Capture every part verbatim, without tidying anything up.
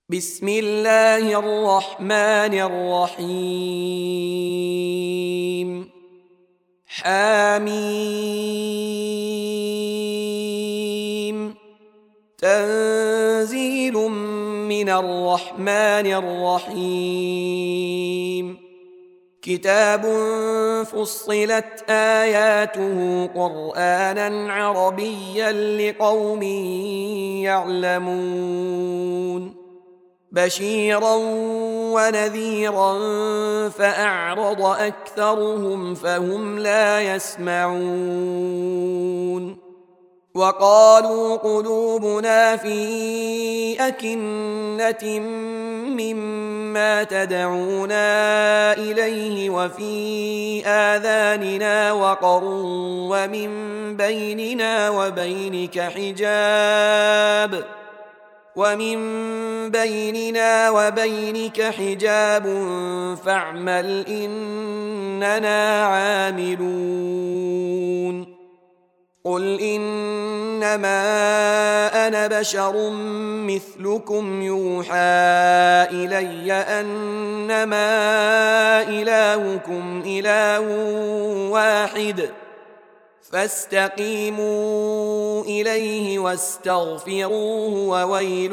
بسم الله الرحمن الرحيم. حميم. تنزيل من الرحمن الرحيم. كتاب فصلت آياته قرآنا عربيا لقوم يعلمون. بشيرا ونذيرا فأعرض أكثرهم فهم لا يسمعون. وقالوا قلوبنا في أكنة مما تدعونا إليه وفي آذاننا وقر ومن بيننا وبينك حجاب ومن بيننا وبينك حجاب فاعمل إننا عاملون. قل إنما أنا بشر مثلكم يوحى إلي أنما إلهكم إله واحد فاستقيموا إليه واستغفروه وويل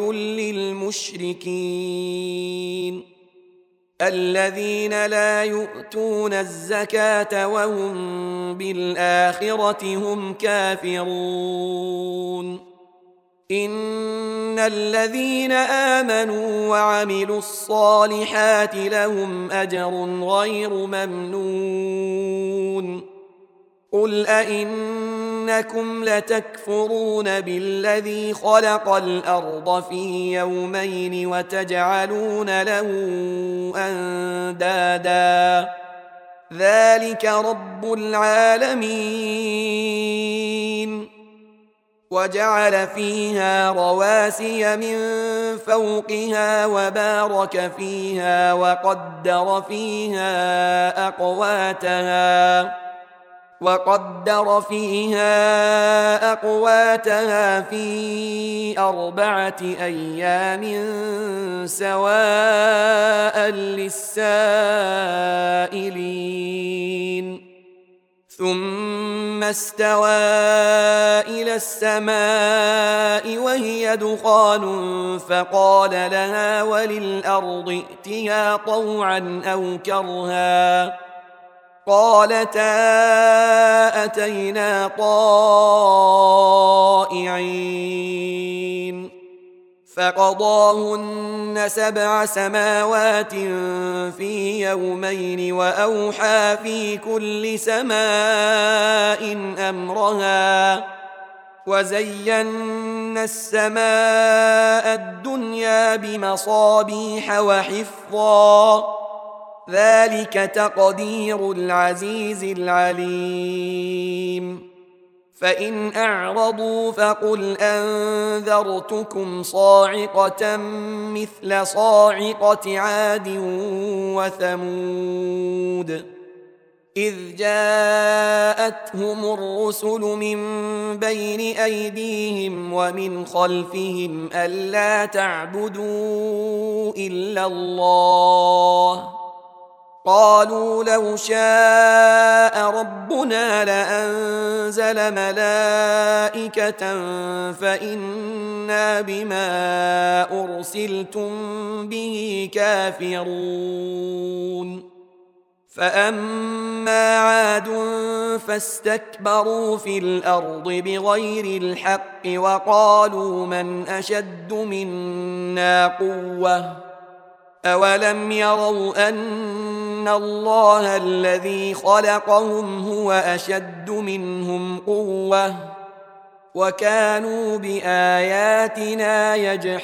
للمشركين الذين لا يؤتون الزكاة وهم بالآخرة هم كافرون. إن الذين آمنوا وعملوا الصالحات لهم أجر غير ممنون. قل أئنكم لتكفرون بالذي خلق الأرض في يومين وتجعلون له أندادا ذلك رب العالمين. وجعل فيها رواسي من فوقها وبارك فيها وقدر فيها أقواتها وقدر فيها أقواتها في أربعة أيام سواء للسائلين. ثم استوى إلى السماء وهي دخان فقال لها وللأرض ائتيا طوعا أو كرها قالتا أتينا طائعين. فقضاهن سبع سماوات في يومين وأوحى في كل سماء أمرها وزينا السماء الدنيا بمصابيح وحفظا ذلك تقدير العزيز العليم. فإن أعرضوا فقل أنذرتكم صاعقة مثل صاعقة عاد وثمود إذ جاءتهم الرسل من بين أيديهم ومن خلفهم ألا تعبدوا إلا الله قالوا لو شاء ربنا لأنزل ملائكة فإنا بما أرسلتم به كافرون. فأما عاد فاستكبروا في الأرض بغير الحق وقالوا من أشد منا قوة أولم يروا أن الله الذي خلقهم هو أشد منهم قوة وكانوا بآياتنا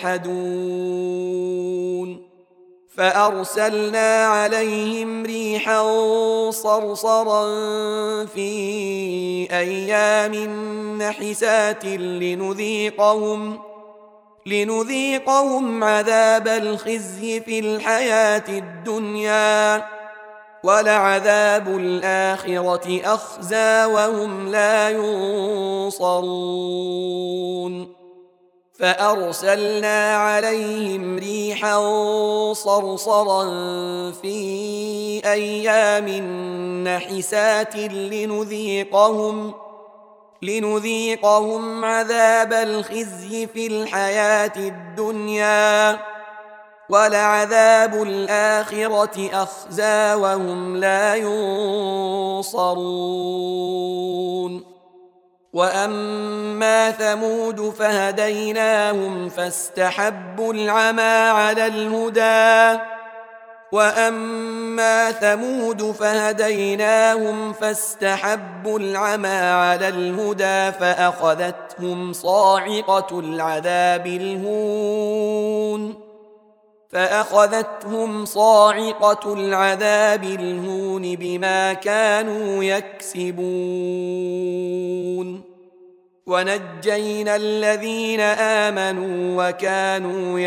يجحدون. فأرسلنا عليهم ريحا صرصرا في أيام نحسات لنذيقهم لنذيقهم عذاب الخزي في الحياة الدنيا ولعذاب الآخرة أخزى وهم لا ينصرون. فأرسلنا عليهم ريحا صرصرا في أيام نحسات لنذيقهم لنذيقهم عذاب الخزي في الحياة الدنيا ولعذاب الآخرة أخزى وهم لا ينصرون. وأما ثمود فهديناهم فاستحبوا العمى على الهدى وأما ثمود فهديناهم فاستحبوا العمى على الهدى فأخذتهم صاعقة العذاب الهون فأخذتهم صاعقة العذاب الهون بما كانوا يكسبون. ونجينا الذين آمنوا وكانوا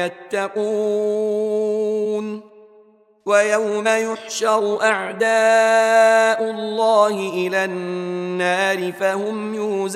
يتقون. ويوم يحشر أعداء الله إلى النار فهم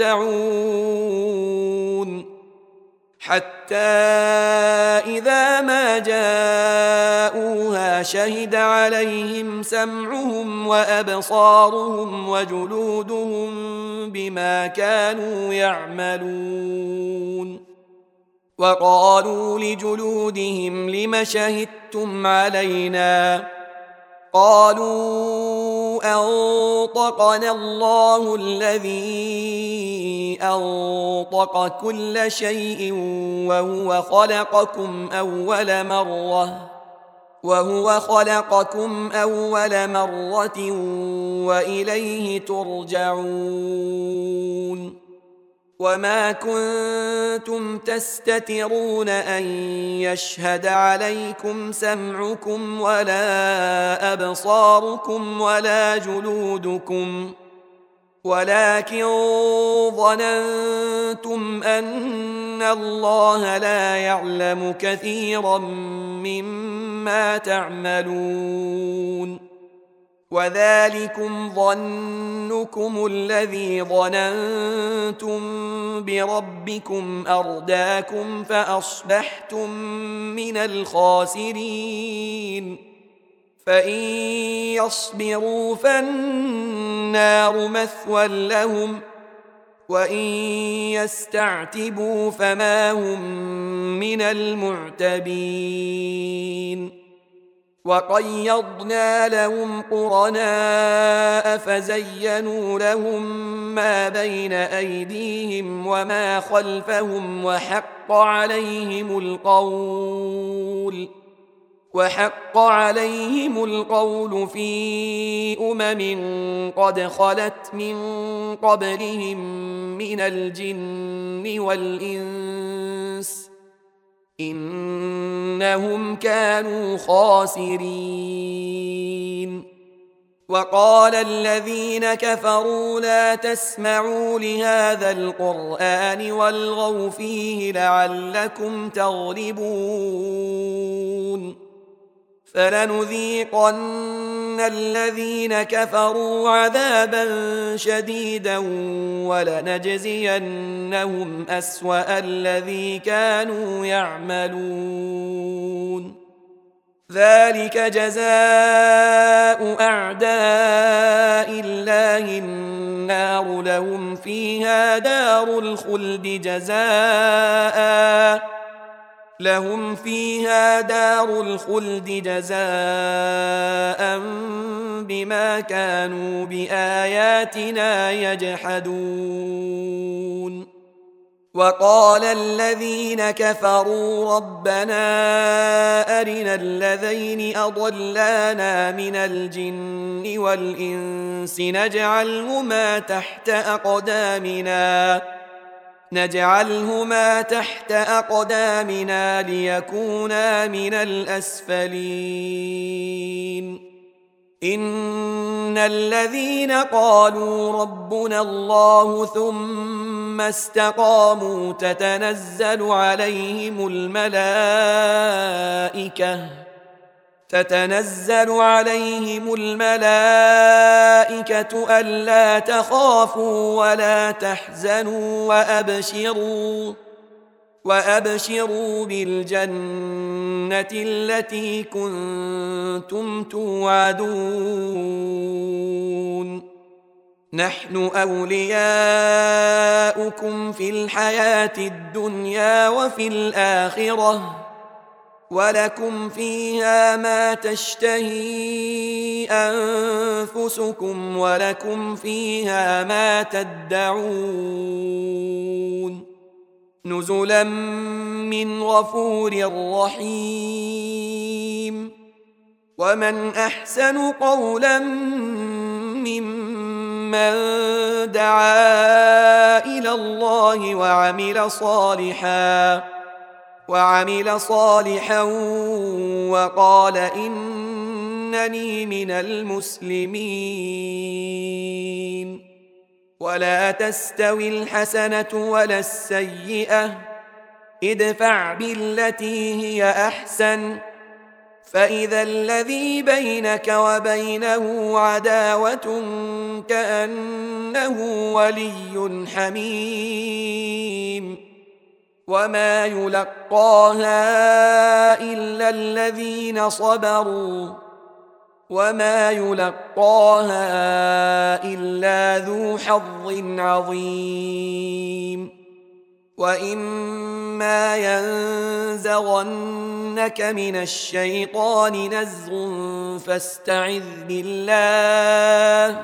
يوزعون حتى إذا ما جاءوها شهد عليهم سمعهم وأبصارهم وجلودهم بما كانوا يعملون. وقالوا لجلودهم لم شهدتم علينا قالوا أنطقنا الله الذي أنطق كل شيء وهو خلقكم أول مرة وهو خلقكم أول مرة وإليه ترجعون. وما كنتم تستترون أن يشهد عليكم سمعكم ولا أبصاركم ولا جلودكم ولكن ظننتم أن الله لا يعلم كثيرا مما تعملون. وذلكم ظنكم الذي ظننتم بربكم أرداكم فأصبحتم من الخاسرين. فإن يصبروا فالنار مثوى لهم وإن يستعتبوا فما هم من المعتبين. وقيضنا لهم قرناء فزينوا لهم ما بين أيديهم وما خلفهم وحق عليهم القول وحق عليهم القول في أمم قد خلت من قبلهم من الجن والإنس إنهم كانوا خاسرين. وقال الذين كفروا لا تسمعوا لهذا القرآن والغوا فيه لعلكم تغلبون. فلنذيقن الذين كفروا عذابا شديدا ولنجزينهم أسوأ الذي كانوا يعملون. ذلك جزاء أعداء الله النار لهم فيها دار الخلد جزاء لهم فيها دار الخلد جزاء بما كانوا بآياتنا يجحدون. وقال الذين كفروا ربنا أرنا الذين أضلانا من الجن والإنس نجعلهما تحت أقدامنا نجعلهما تحت أقدامنا ليكونا من الأسفلين. إن الذين قالوا ربنا الله ثم استقاموا تتنزل عليهم الملائكة تتنزل عليهم الملائكة ألا تخافوا ولا تحزنوا وأبشروا وأبشروا بالجنة التي كنتم توعدون نحن أولياؤكم في الحياة الدنيا وفي الآخرة ولكم فيها ما تشتهي أنفسكم ولكم فيها ما تدعون نزلا من غفور رحيم ومن أحسن قولا ممن دعا إلى الله وعمل صالحا وعمل صالحا وقال إنني من المسلمين ولا تستوي الحسنة ولا السيئة ادفع بالتي هي أحسن فإذا الذي بينك وبينه عداوة كأنه ولي حميم وما يلقاها إلا الذين صبروا وما يلقاها إلا ذو حظ عظيم وإما ينزغنك من الشيطان نزغ فاستعذ بالله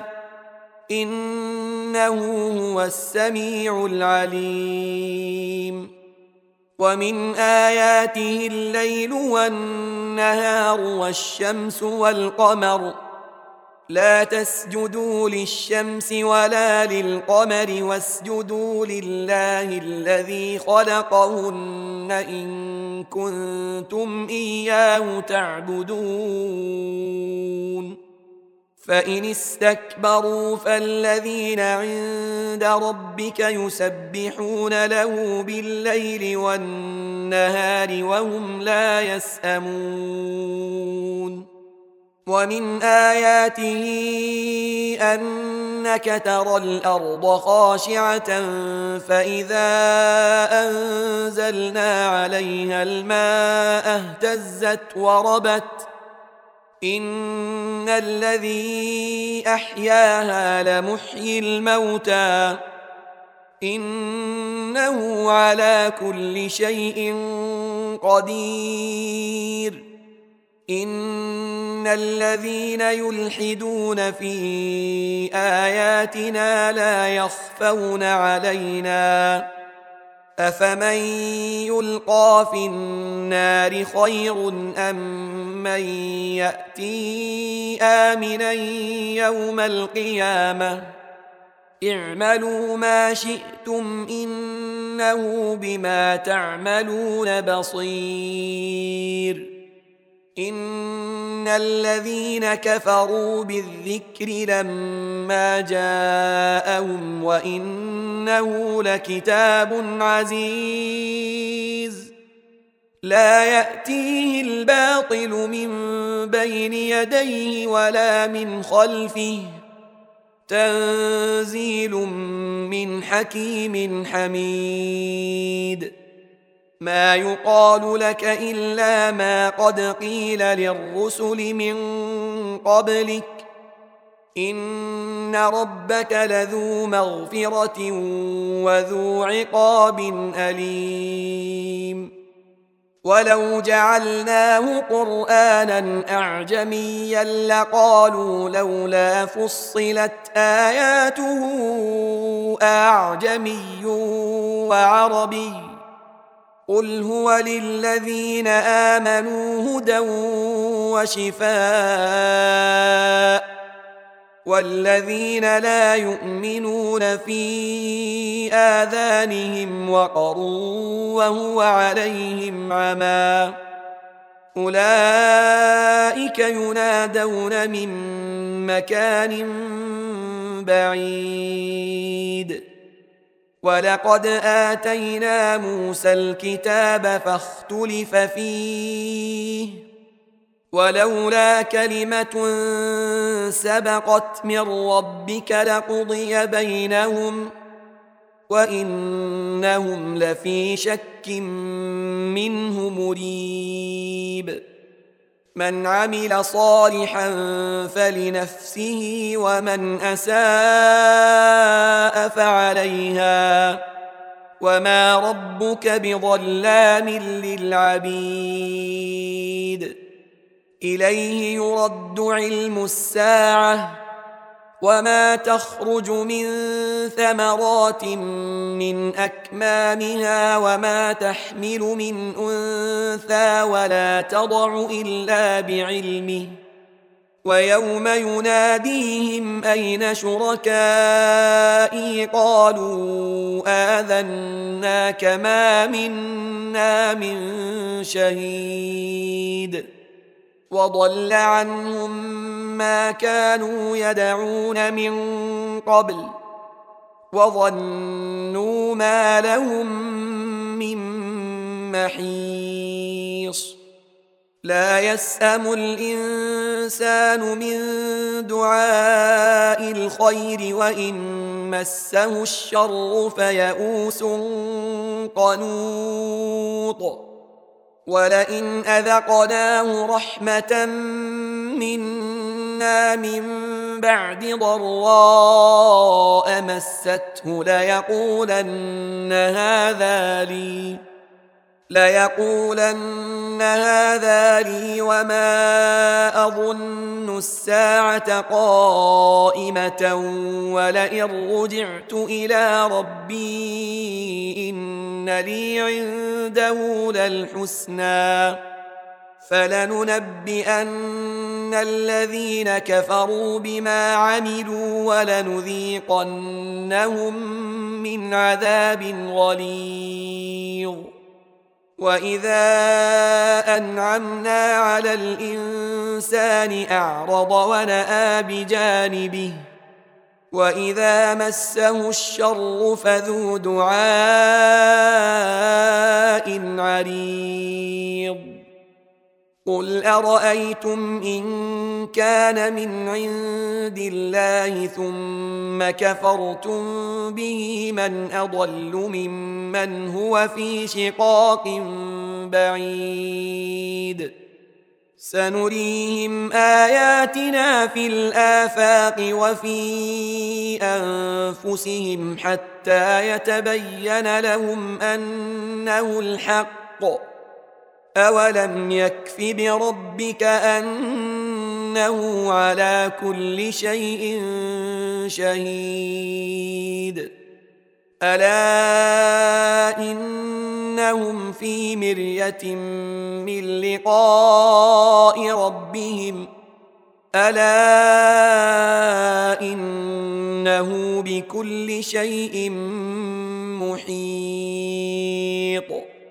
إنه هو السميع العليم ومن آياته الليل والنهار والشمس والقمر لا تسجدوا للشمس ولا للقمر واسجدوا لله الذي خلقهن إن كنتم إياه تعبدون فإن استكبروا فالذين عند ربك يسبحون له بالليل والنهار وهم لا يسأمون ومن آياته أنك ترى الأرض خاشعة فإذا أنزلنا عليها الماء اهتزت وربت إن الذي أحياها لمحيي الموتى إنه على كل شيء قدير إن الذين يلحدون في آياتنا لا يخفون علينا أفمن يلقى في النار خير أم من يأتي آمنا يوم القيامة اعملوا ما شئتم إنه بما تعملون بصير إن الذين كفروا بالذكر لما جاءهم وإنه لكتاب عزيز لا يأتيه الباطل من بين يديه ولا من خلفه تنزيل من حكيم حميد ما يقال لك إلا ما قد قيل للرسل من قبلك إن ربك لذو مغفرة وذو عقاب أليم ولو جعلناه قرآنا أعجميا لقالوا لولا فصلت آياته أعجمي وعربي قل هو للذين آمنوا هدى وشفاء والذين لا يؤمنون في آذانهم وقر وهو عليهم عمى أولئك ينادون من مكان بعيد ولقد آتينا موسى الكتاب فاختلف فيه ولولا كلمة سبقت من ربك لقضي بينهم وإنهم لفي شك منه مريب من عمل صالحا فلنفسه ومن أساء فعليها وما ربك بظلام للعبيد إليه يرد علم الساعة وما تخرج من ثمرات من أكمامها وما تحمل من أنثى ولا تضع إلا بعلمه ويوم يناديهم أين شركائي قالوا آذناك ما منا من شهيد وضل عنهم ما كانوا يدعون من قبل وظنوا ما لهم من محيص لا يسأم الإنسان من دعاء الخير وإن مسه الشر فيئوس قنوط ولئن أذقناه رحمة منا من بعد ضراء مسته ليقولن هذا لي ليقولن هذا لي وما أظن الساعة قائمة ولئن رجعت إلى ربي إن لي عنده للحسنى فلننبئن الذين كفروا بما عملوا ولنذيقنهم من عذاب غليظ وإذا أنعمنا على الإنسان أعرض ونأى بجانبه وإذا مسه الشر فذو دعاء عريض قل أرأيتم إن كان من عند الله ثم كفرتم به من أضل ممن هو في شقاق بعيد سنريهم آياتنا في الآفاق وفي أنفسهم حتى يتبين لهم أنه الحق أولم يكف بربك أنه على كل شيء شهيد ألا إنهم في مرية من لقاء ربهم ألا إنه بكل شيء محيط